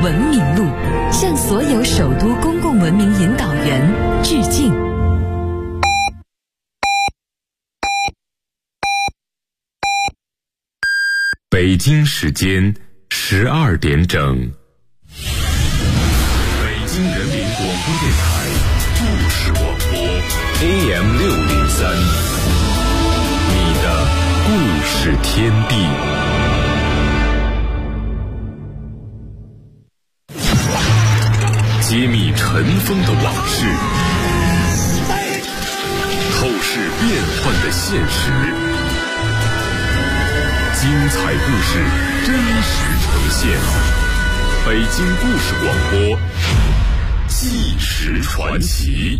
文明路，向所有首都公共文明引导员致敬。 北京时间12点整，北京人民广播电台故事广播 AM603， 你的故事天地。揭秘尘封的往事，透视变幻的现实，精彩故事真实呈现。北京故事广播，纪实传奇。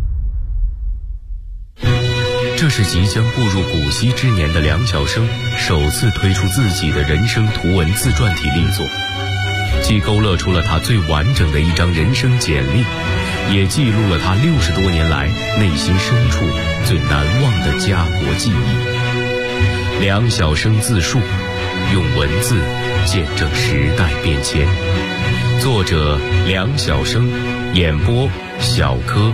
这是即将步入古稀之年的梁晓声首次推出自己的人生图文自传体力作，既勾勒出了他最完整的一张人生简历，也记录了他60多年来内心深处最难忘的家国记忆。梁晓声自述，用文字见证时代变迁。作者梁晓声，演播小柯。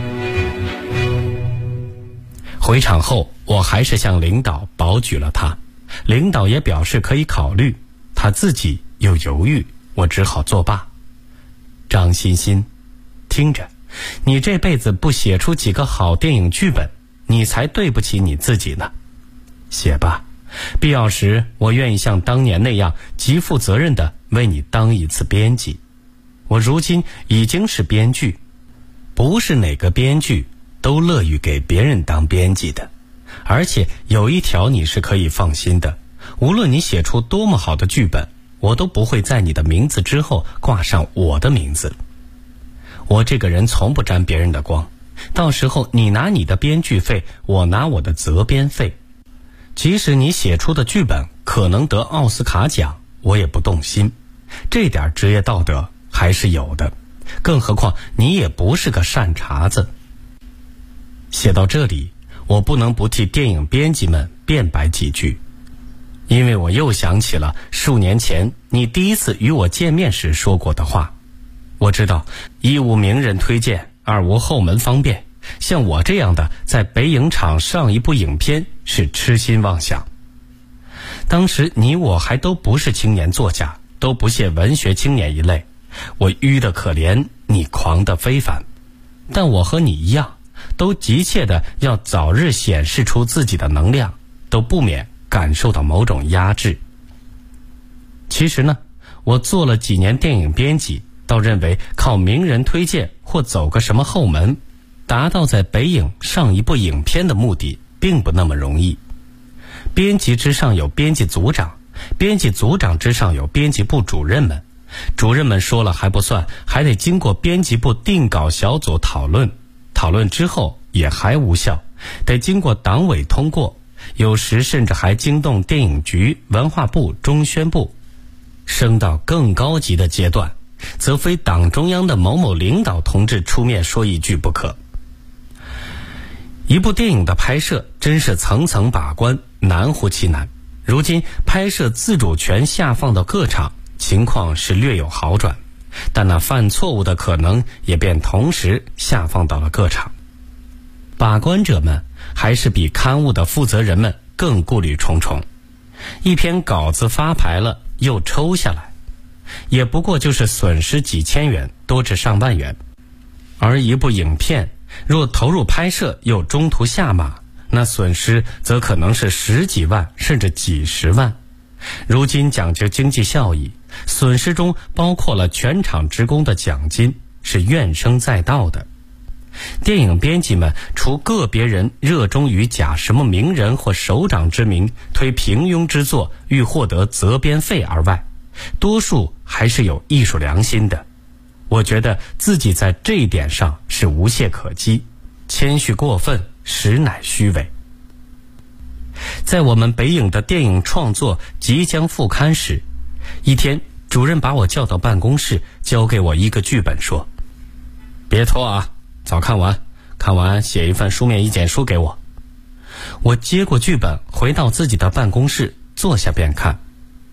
回场后，我还是向领导保举了他，领导也表示可以考虑，他自己又犹豫，我只好作罢。张欣欣，听着，你这辈子不写出几个好电影剧本，你才对不起你自己呢。写吧，必要时我愿意像当年那样极负责任地为你当一次编辑。我如今已经是编剧，不是哪个编剧都乐于给别人当编辑的。而且有一条你是可以放心的，无论你写出多么好的剧本，我都不会在你的名字之后挂上我的名字。我这个人从不沾别人的光，到时候你拿你的编剧费，我拿我的责编费。即使你写出的剧本可能得奥斯卡奖，我也不动心，这点职业道德还是有的，更何况你也不是个善茬子。写到这里，我不能不替电影编辑们辩白几句，因为我又想起了数年前你第一次与我见面时说过的话。我知道一无名人推荐，二无后门方便，像我这样的在北影厂上一部影片是痴心妄想。当时你我还都不是青年作家，都不屑文学青年一类，我愚得可怜，你狂得非凡。但我和你一样，都急切的要早日显示出自己的能量，都不免感受到某种压制。其实呢，我做了几年电影编辑，倒认为靠名人推荐或走个什么后门，达到在北影上一部影片的目的并不那么容易。编辑之上有编辑组长，编辑组长之上有编辑部主任们，主任们说了还不算，还得经过编辑部定稿小组讨论，讨论之后也还无效，得经过党委通过，有时甚至还惊动电影局、文化部、中宣部。升到更高级的阶段，则非党中央的某某领导同志出面说一句不可。一部电影的拍摄真是层层把关，难乎其难。如今拍摄自主权下放到各厂，情况是略有好转，但那犯错误的可能也便同时下放到了各厂。把关者们还是比刊物的负责人们更顾虑重重。一篇稿子发牌了又抽下来，也不过就是损失几千元，多至上万元。而一部影片若投入拍摄又中途下马，那损失则可能是十几万甚至几十万。如今讲究经济效益，损失中包括了全厂职工的奖金，是怨声载道的。电影编辑们除个别人热衷于假什么名人或首长之名推平庸之作欲获得责编费而外，多数还是有艺术良心的。我觉得自己在这一点上是无懈可击，谦虚过分实乃虚伪。在我们北影的电影创作即将复刊时，一天主任把我叫到办公室，交给我一个剧本，说别拖啊，早看完，看完写一份书面意见书给我。我接过剧本，回到自己的办公室，坐下便看。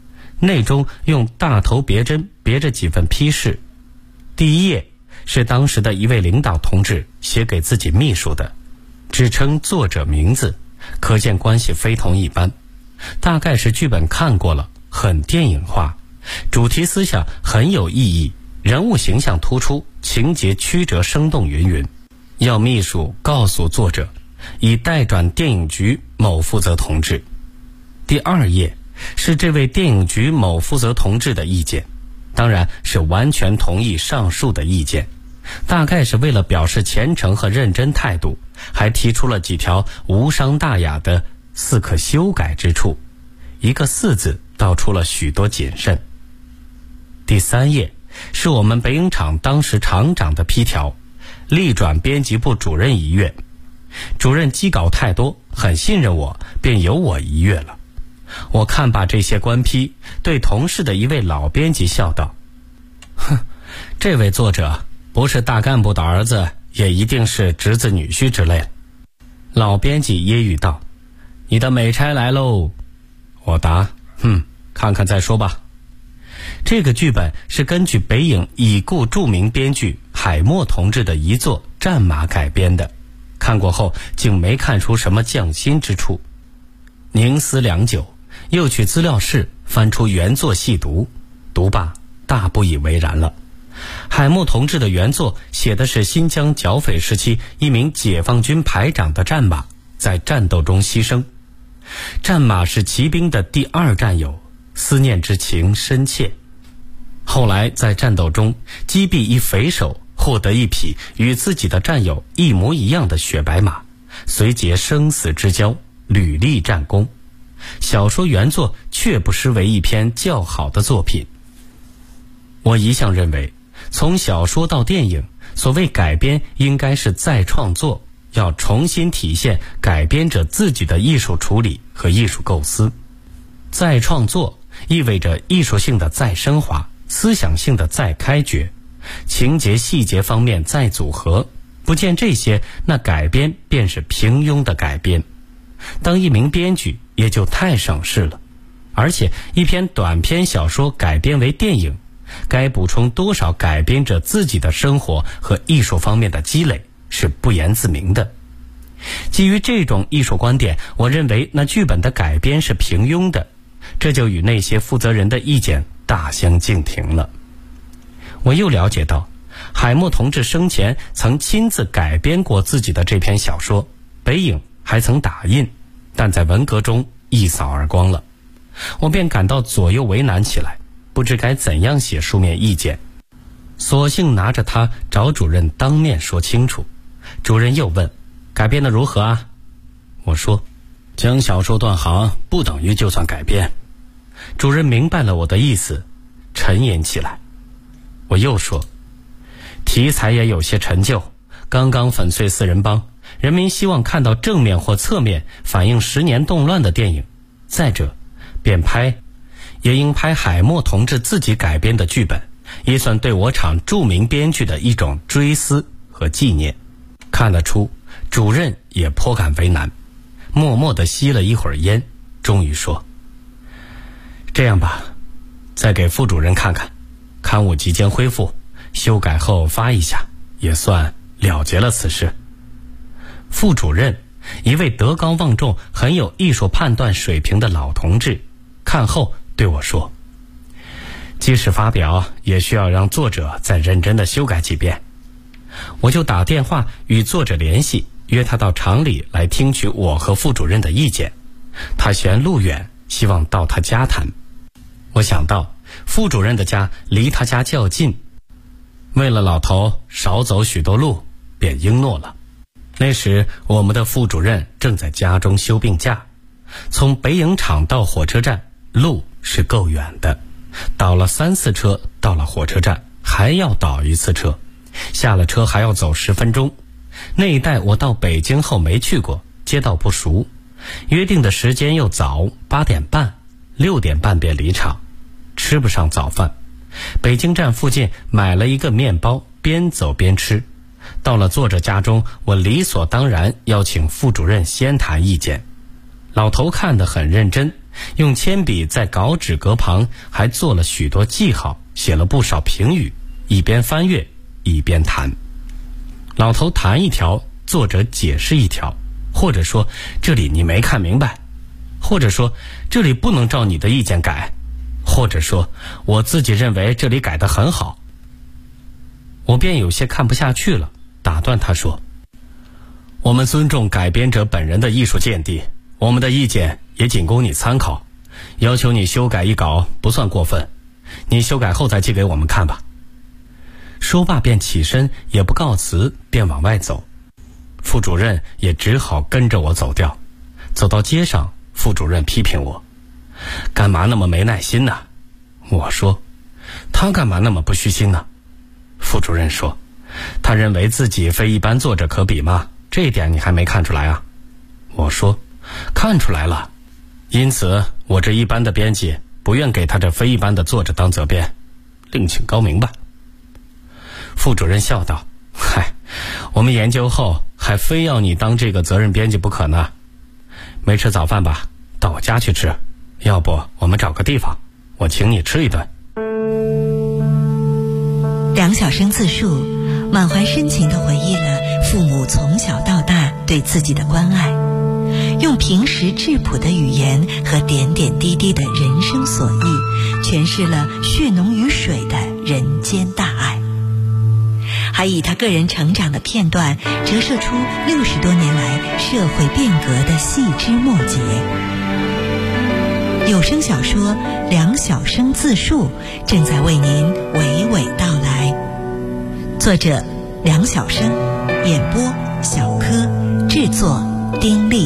内中用大头别针别着几份批示。第一页是当时的一位领导同志写给自己秘书的，只称作者名字，可见关系非同一般。大概是剧本看过了，很电影化，主题思想很有意义，人物形象突出，情节曲折生动云云。要秘书告诉作者，已代转电影局某负责同志。第二页是这位电影局某负责同志的意见，当然是完全同意上述的意见，大概是为了表示虔诚和认真态度，还提出了几条无伤大雅的似可修改之处，一个4字道出了许多谨慎。第3页是我们北影厂当时厂长的批条，力转编辑部主任一阅。主任机稿太多，很信任我，便由我一阅了。我看罢这些官批，对同事的一位老编辑笑道：哼，这位作者不是大干部的儿子，也一定是侄子女婿之类。老编辑揶揄道：你的美差来喽。我答：看看再说吧。这个剧本是根据北影已故著名编剧海默同志的遗作《战马》改编的，看过后竟没看出什么匠心之处。凝思良久，又去资料室翻出原作细读，读罢大不以为然了。海默同志的原作写的是新疆剿匪时期一名解放军排长的战马在战斗中牺牲。战马是骑兵的第2战友，思念之情深切。后来在战斗中击毙一匪首，获得一匹与自己的战友一模一样的雪白马，随结生死之交，屡立战功。小说原作确不失为一篇较好的作品。我一向认为，从小说到电影，所谓改编应该是再创作，要重新体现改编者自己的艺术处理和艺术构思。再创作意味着艺术性的再升华，思想性的再开掘，情节细节方面再组合。不见这些，那改编便是平庸的改编。当一名编剧也就太省事了。而且一篇短篇小说改编为电影，该补充多少改编者自己的生活和艺术方面的积累，是不言自明的。基于这种艺术观点，我认为那剧本的改编是平庸的，这就与那些负责人的意见大相径庭了。我又了解到，海默同志生前曾亲自改编过自己的这篇小说，北影还曾打印，但在文革中一扫而光了。我便感到左右为难起来，不知该怎样写书面意见，索性拿着它找主任当面说清楚。主任又问：改编的如何啊？我说：将小说断行不等于就算改编。主任明白了我的意思，沉吟起来。我又说：题材也有些陈旧，刚刚粉碎四人帮，人民希望看到正面或侧面反映10年动乱的电影。再者，便拍也应拍海默同志自己改编的剧本，也算对我厂著名编剧的一种追思和纪念。看得出主任也颇感为难，默默地吸了一会儿烟，终于说：这样吧，再给副主任看看，刊物即将恢复，修改后发一下，也算了结了此事。副主任，一位德高望重、很有艺术判断水平的老同志，看后对我说：即使发表，也需要让作者再认真地修改几遍。我就打电话与作者联系，约他到厂里来听取我和副主任的意见。他嫌路远，希望到他家谈。我想到副主任的家离他家较近，为了老头少走许多路，便应诺了。那时我们的副主任正在家中休病假，从北影厂到火车站路是够远的，倒了3次车到了火车站，还要倒1次车，下了车还要走10分钟。那一带我到北京后没去过，街道不熟，约定的时间又早，8点半，6点半便离场，吃不上早饭。北京站附近买了一个面包，边走边吃。到了作者家中，我理所当然要请副主任先谈意见。老头看得很认真， 用铅笔在稿纸格旁还做了许多记号，写了不少评语，一边翻阅一边谈。老头谈一条，作者解释一条，或者说这里你没看明白，或者说这里不能照你的意见改，或者说我自己认为这里改得很好。我便有些看不下去了，打断他说，我们尊重改编者本人的艺术见地，我们的意见也仅供你参考，要求你修改一稿不算过分，你修改后再寄给我们看吧。说罢便起身，也不告辞，便往外走。副主任也只好跟着我走掉。走到街上，副主任批评我，干嘛那么没耐心呢？我说，他干嘛那么不虚心呢？副主任说，他认为自己非一般作者可比吗？这一点你还没看出来啊？我说，看出来了，因此我这一般的编辑不愿给他这非一般的作者当责编，另请高明吧。副主任笑道，嗨，我们研究后还非要你当这个责任编辑不可呢。没吃早饭吧？到我家去吃，要不我们找个地方，我请你吃一顿。 梁晓声自述，满怀深情地回忆了父母从小到大对自己的关爱，用平实质朴的语言和点点滴滴的人生所遇，诠释了血浓于水的人间大爱，还以他个人成长的片段折射出60多年来社会变革的细枝末节。有声小说《梁晓声自述》正在为您娓娓道来，作者梁晓声，演播小柯，制作丁力。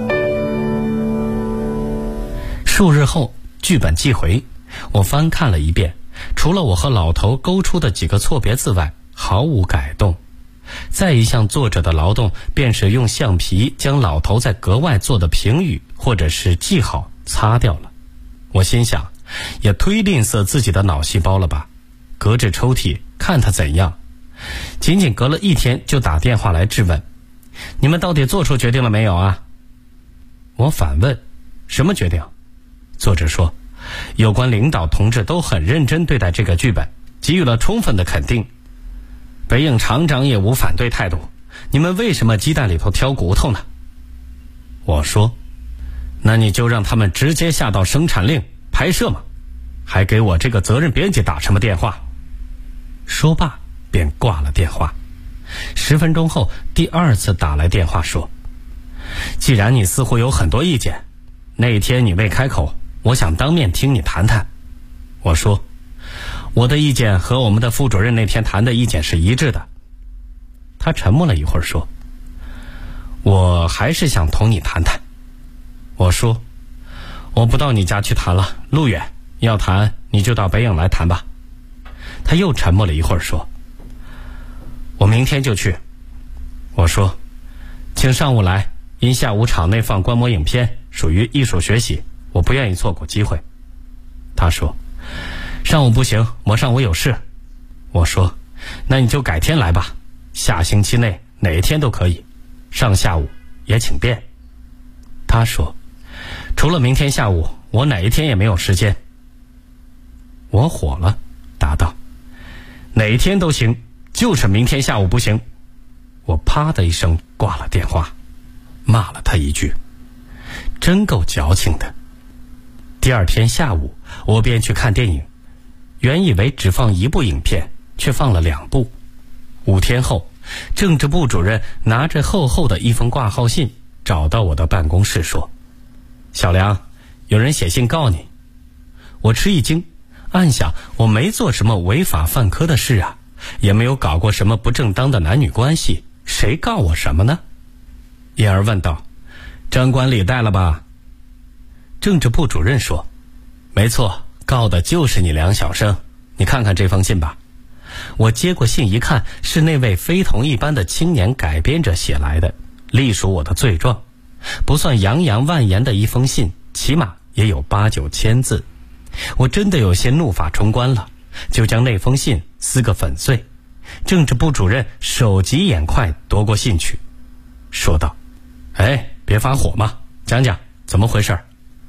数日后，剧本寄回，我翻看了一遍，除了我和老头勾出的几个错别字外，毫无改动。再一项作者的劳动，便是用橡皮将老头在格外做的评语或者是记号擦掉了。我心想，也忒吝啬自己的脑细胞了吧，隔着抽屉看他怎样。仅仅隔了1天就打电话来质问，你们到底做出决定了没有啊？我反问，什么决定？作者说，有关领导同志都很认真对待这个剧本，给予了充分的肯定，北影厂长也无反对态度，你们为什么鸡蛋里头挑骨头呢？我说，那你就让他们直接下到生产令拍摄嘛，还给我这个责任编辑打什么电话？说罢便挂了电话。10分钟后，第2次打来电话说，既然你似乎有很多意见，那天你未开口，我想当面听你谈谈。我说，我的意见和我们的副主任那天谈的意见是一致的。他沉默了一会儿说，我还是想同你谈谈。我说，我不到你家去谈了，路远，要谈你就到北影来谈吧。他又沉默了一会儿说，我明天就去。我说，请上午来，因下午场内放观摩影片，属于艺术学习，我不愿意错过机会。他说，上午不行，我上午有事。我说，那你就改天来吧，下星期内哪一天都可以，上下午也请便。他说，除了明天下午，我哪一天也没有时间。我火了，答道，哪一天都行，就是明天下午不行。我啪的一声挂了电话，骂了他一句，真够矫情的。第2天下午，我便去看电影，原以为只放1部影片，却放了2部。5天后，政治部主任拿着厚厚的一封挂号信找到我的办公室说，小梁，有人写信告你。我吃一惊，暗想我没做什么违法犯科的事啊，也没有搞过什么不正当的男女关系，谁告我什么呢？因而问道，张冠李戴了吧？政治部主任说，没错，告的就是你梁晓声，你看看这封信吧。我接过信一看，是那位非同一般的青年改编者写来的，隶属我的罪状，不算洋洋万言的一封信，起码也有8、9千字。我真的有些怒发冲冠了，就将那封信撕个粉碎。政治部主任手疾眼快夺过信去，说道，别发火嘛，讲讲怎么回事。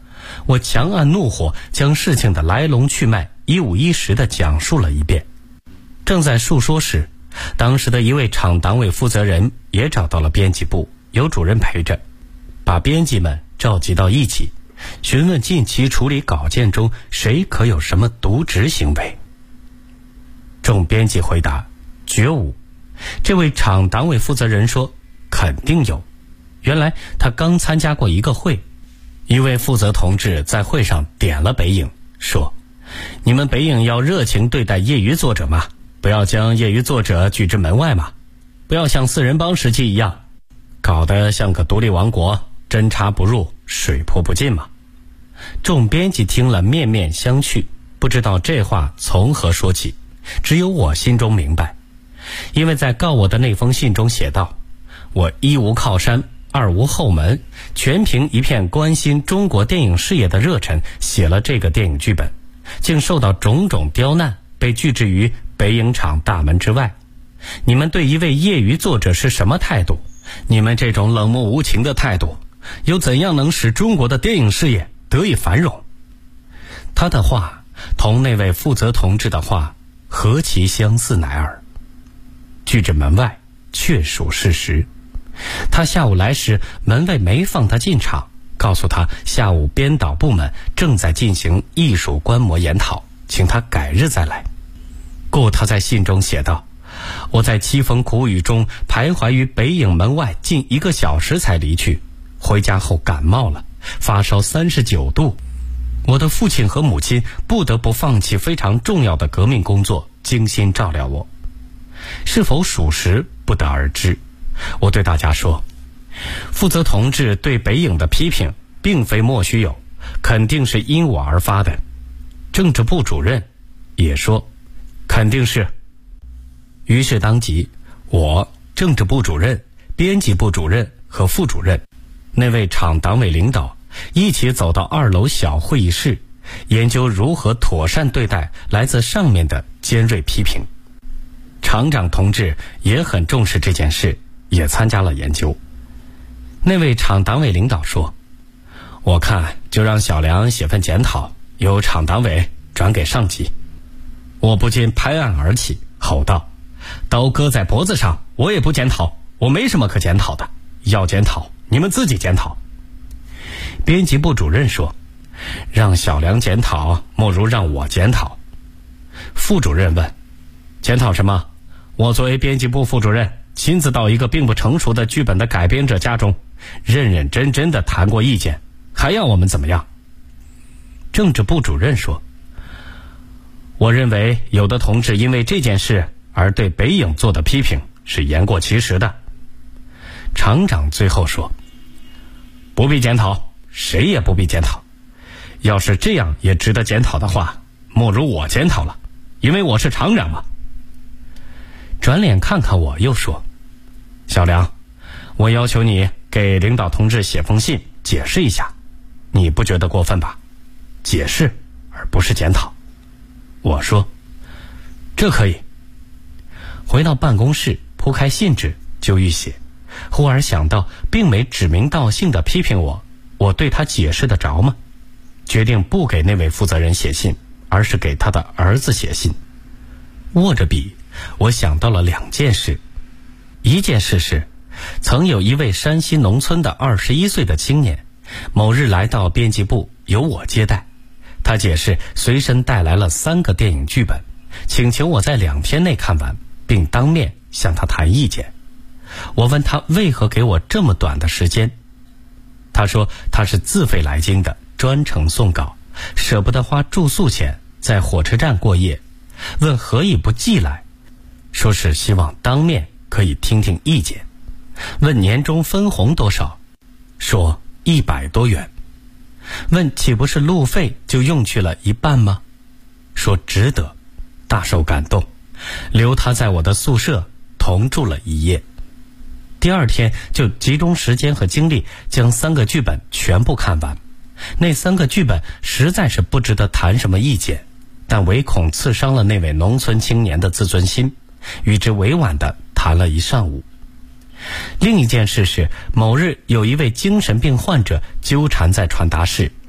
我强按怒火，将事情的来龙去脉一五一十地讲述了一遍。正在述说时，当时的一位厂党委负责人也找到了编辑部，有主任陪着，把编辑们召集到一起，询问近期处理稿件中谁可有什么渎职行为。众编辑回答绝无。这位厂党委负责人说肯定有。原来他刚参加过一个会，一位负责同志在会上点了北影，说你们北影要热情对待业余作者嘛，不要将业余作者拒之门外嘛，不要像四人帮时期一样搞得像个独立王国，针插不入，水泼不进嘛。众编辑听了面面相觑，不知道这话从何说起。只有我心中明白，因为在告我的那封信中写道，我一无靠山，二无后门，全凭一片关心中国电影事业的热忱写了这个电影剧本，竟受到种种刁难，被拒之于北影厂大门之外。你们对一位业余作者是什么态度？你们这种冷漠无情的态度，又怎样能使中国的电影事业得以繁荣？他的话同那位负责同志的话何其相似乃尔。拒之门外确属事实。他下午来时，门卫没放他进场，告诉他下午编导部门正在进行艺术观摩研讨，请他改日再来。故他在信中写道，我在凄风苦雨中徘徊于北影门外近1个小时才离去，回家后感冒了，发烧39度，我的父亲和母亲不得不放弃非常重要的革命工作，精心照料我。是否属实不得而知。我对大家说，负责同志对北影的批评并非莫须有，肯定是因我而发的。政治部主任也说肯定是。于是当即我、政治部主任、编辑部主任和副主任那位厂党委领导一起走到2楼小会议室，研究如何妥善对待来自上面的尖锐批评。厂长同志也很重视这件事，也参加了研究。那位厂党委领导说，我看就让小梁写份检讨，由厂党委转给上级。我不禁拍案而起，吼道，刀割在脖子上，我也不检讨，我没什么可检讨的，要检讨你们自己检讨。编辑部主任说，让小梁检讨莫如让我检讨。副主任问，检讨什么？我作为编辑部副主任，亲自到一个并不成熟的剧本的改编者家中，认认真真的谈过意见，还要我们怎么样？政治部主任说，我认为有的同志因为这件事而对北影做的批评是言过其实的。厂长最后说，不必检讨，谁也不必检讨。要是这样也值得检讨的话，莫如我检讨了，因为我是厂长嘛。转脸看看我，又说，小梁，我要求你给领导同志写封信解释一下，你不觉得过分吧？解释而不是检讨。我说，这可以。回到办公室，铺开信纸就欲写，忽而想到并没指名道姓的批评我，我对他解释得着吗？决定不给那位负责人写信，而是给他的儿子写信。握着笔，我想到了2件事。一件事是，曾有一位山西农村的21岁的青年，某日来到编辑部，由我接待。他解释随身带来了3个电影剧本，请求我在2天内看完，并当面向他谈意见。我问他为何给我这么短的时间，他说他是自费来京的，专程送稿，舍不得花住宿钱，在火车站过夜，问何以不寄来，说是希望当面可以听听意见。问年终分红多少，说100多元。问岂不是路费就用去了1半吗？说值得，大受感动，留他在我的宿舍同住了1夜。第2天就集中时间和精力将3个剧本全部看完。那3个剧本实在是不值得谈什么意见，但唯恐刺伤了那位农村青年的自尊心，与之委婉地谈了1上午。另一件事是，某日有一位精神病患者纠缠在传达室，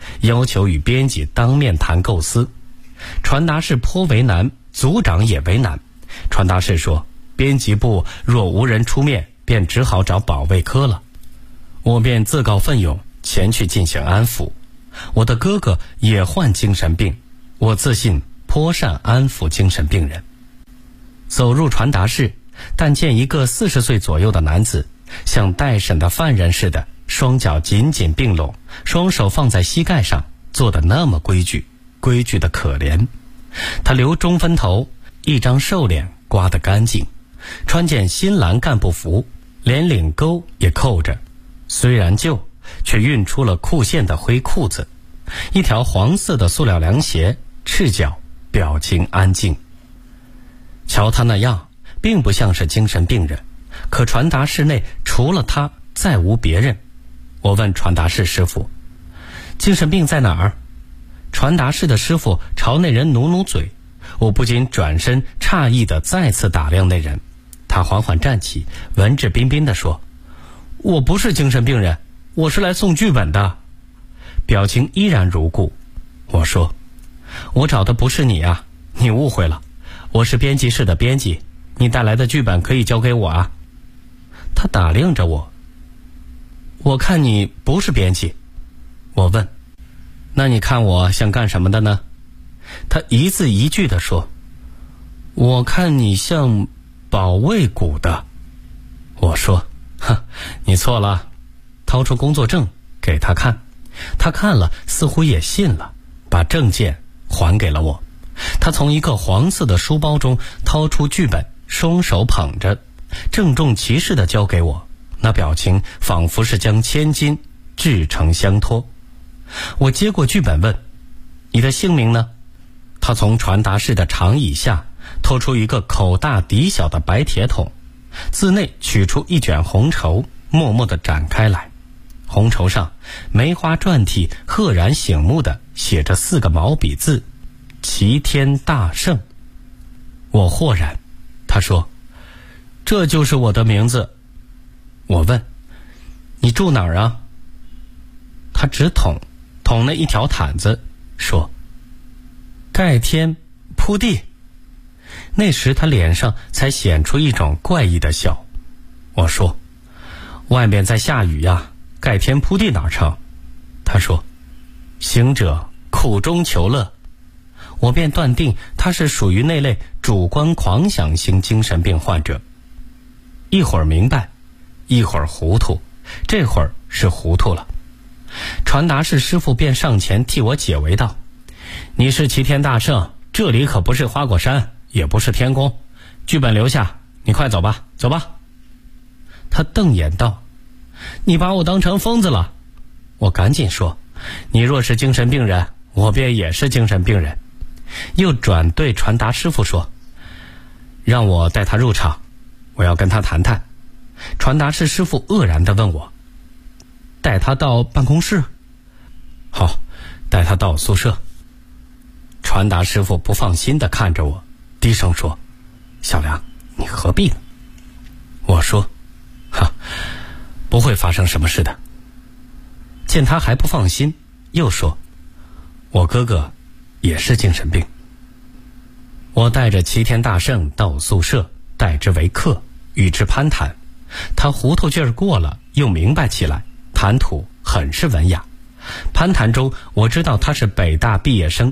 要求与编辑当面谈构思。传达室颇为难，组长也为难。传达室说，编辑部若无人出面，便只好找保卫科了。我便自告奋勇前去进行安抚。我的哥哥也患精神病，我自信颇善安抚精神病人。走入传达室，但见一个40岁左右的男子，像待审的犯人似的，双脚紧紧并拢，双手放在膝盖上，坐得那么规矩，规矩的可怜。他留中分头，一张瘦脸刮得干净，穿件新蓝干部服，连领钩也扣着，虽然旧，却熨出了裤线的灰裤子，一条黄色的塑料凉鞋，赤脚，表情安静。瞧他那样，并不像是精神病人，可传达室内除了他再无别人。我问传达室师傅，精神病在哪儿？传达室的师傅朝那人努努嘴，我不禁转身诧异地再次打量那人。他缓缓站起，文质彬彬地说，我不是精神病人，我是来送剧本的。表情依然如故。我说，我找的不是你啊，你误会了，我是编辑室的编辑，你带来的剧本可以交给我啊。他打量着我，我看你不是编辑。我问，那你看我像干什么的呢？他一字一句地说，我看你像保卫股的。我说，你错了。掏出工作证给他看，他看了似乎也信了，把证件还给了我。他从一个黄色的书包中掏出剧本，双手捧着，郑重其事地交给我，那表情仿佛是将千金至诚相托。我接过剧本问，你的姓名呢？他从传达室的长椅下拖出一个口大底小的白铁桶，自内取出一卷红绸，默默地展开来。红绸上梅花篆体赫然醒目地写着4个毛笔字，齐天大圣。我豁然。他说，这就是我的名字。我问，你住哪儿啊？他指捅那一条毯子，说，盖天铺地。那时他脸上才显出一种怪异的笑。我说，外面在下雨呀，盖天铺地哪成？他说，行者苦中求乐。我便断定他是属于那类主观狂想型精神病患者，一会儿明白，一会儿糊涂，这会儿是糊涂了。传达室师傅便上前替我解围道，你是齐天大圣，这里可不是花果山，也不是天宫，剧本留下，你快走吧，走吧。他瞪眼道，你把我当成疯子了。我赶紧说，你若是精神病人，我便也是精神病人。又转对传达师傅说，让我带他入场，我要跟他谈谈。传达室师傅愕然地问我，带他到办公室？好，带他到宿舍。传达师傅不放心地看着我，低声说，小梁，你何必呢？我说，不会发生什么事的。见他还不放心，又说，我哥哥也是精神病。我带着齐天大圣到宿舍，待之为客，与之攀谈。他糊涂劲儿过了，又明白起来，谈吐很是文雅。攀谈中，我知道他是北大毕业生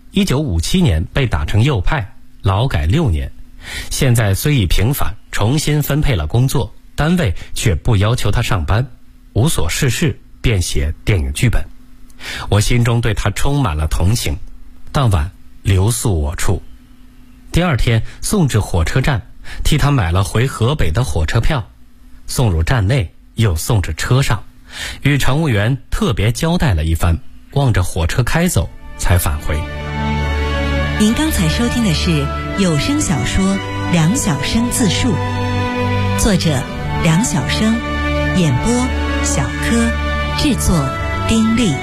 ，1957年被打成右派，劳改6年。现在虽已平反，重新分配了工作，单位却不要求他上班，无所事事，便写电影剧本。我心中对他充满了同情。当晚留宿我处，第二天送至火车站，替他买了回河北的火车票，送入站内，又送至车上，与乘务员特别交代了一番，望着火车开走，才返回。 您刚才收听的是有声小说《梁晓声自述》，作者梁晓声，演播小柯，制作丁力。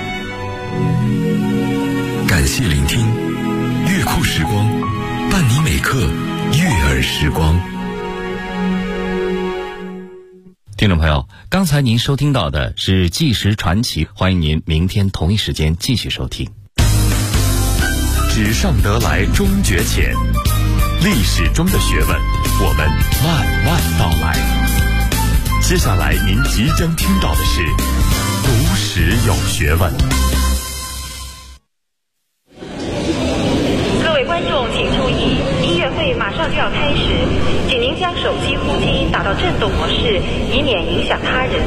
感谢聆听，乐库时光，伴你每刻悦耳时光。 听众朋友，刚才您收听到的是《纪实传奇》，欢迎您明天同一时间继续收听。 纸上得来终觉浅，历史中的学问，我们慢慢道来。接下来您即将听到的是读史有学问。 各位观众请注意，音乐会马上就要开始，请您将手机呼机打到震动模式，以免影响他人。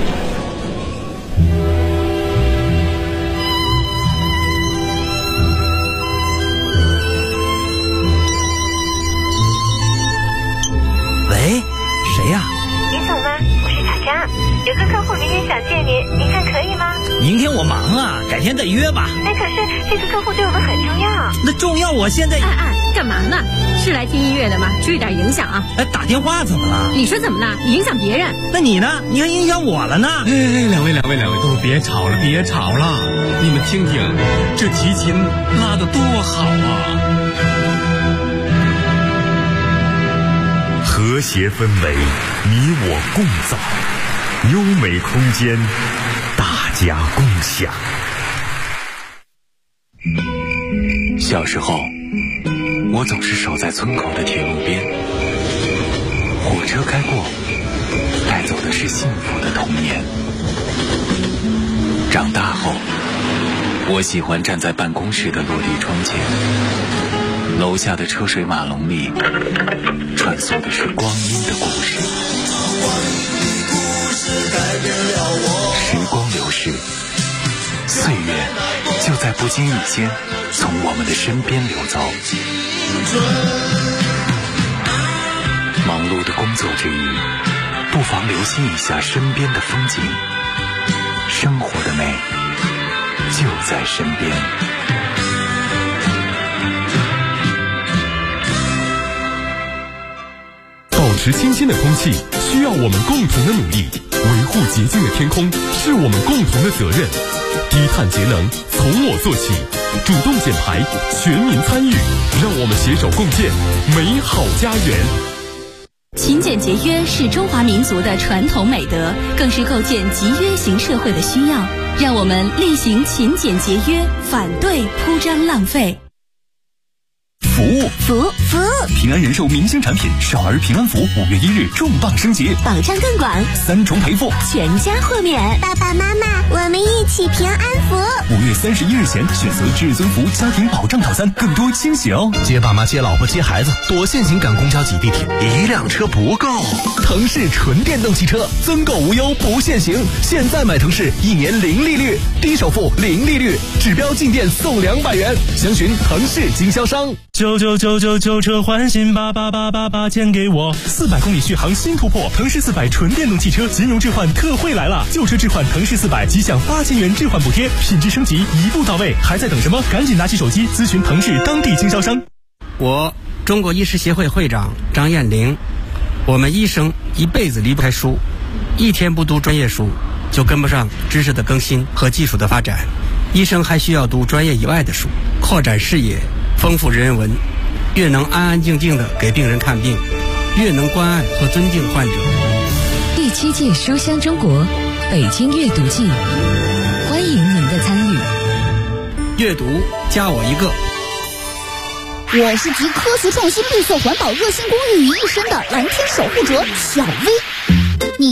喂，谁呀？ 林总吗？我是小佳，有个客户明天想见您，您看可以吗？ 明天我忙啊，改天再约吧。 哎，可是这个客户对我们很重要。 那重要，我现在…… 干嘛呢？是来听音乐的吗？注意点影响啊！ 打电话怎么了？ 你说怎么了？影响别人。 那你呢？你还影响我了呢？ 两位都别吵了，别吵了！你们听听，这提琴拉得多好啊！ 和谐氛围，你我共造；优美空间，大家共享。 小时候，我总是守在村口的铁路边，火车开过，带走的是幸福的童年。长大后，我喜欢站在办公室的落地窗前，楼下的车水马龙里穿梭的是光阴的故事。时光流逝，岁月就在不经意间从我们的身边流走。忙碌的工作之余，不妨留心一下身边的风景，生活的美就在身边。 保持清新的空气需要我们共同的努力，维护洁净的天空是我们共同的责任。低碳节能从我做起，主动减排，全民参与，让我们携手共建美好家园。 勤俭节约是中华民族的传统美德，更是构建集约型社会的需要。让我们力行勤俭节约，反对铺张浪费。 服务，平安人寿明星产品少儿平安福5月1日重磅升级， 保障更广 ，3重赔付， 全家豁免。爸爸妈妈，我们一起平安福。 5月31日前选择至尊福家庭保障套餐，更多惊喜哦！ 接爸妈、接老婆、接孩子，多限行赶公交挤地铁， 一辆车不够。 腾势纯电动汽车，增购无忧不限行。现在买腾势，1年零利率，低首付零利率，指标进店送200元。详询腾势经销商。 旧车换新，88888钱给我。 400公里续航新突破，腾势400纯电动汽车金融置换特惠来了！旧车置换腾势400即享8000元置换补贴，品质升级一步到位，还在等什么？赶紧拿起手机咨询腾势当地经销商。 我中国医师协会会长张艳玲，我们医生一辈子离不开书，一天不读专业书，就跟不上知识的更新和技术的发展。医生还需要读专业以外的书，扩展视野，丰富人文，越能安安静静地给病人看病，越能关爱和尊敬患者。 第7届书香中国北京阅读季，欢迎您的参与。 阅读加我一个。 我是集科学创新、绿色环保、热心公益于一身的蓝天守护者小薇。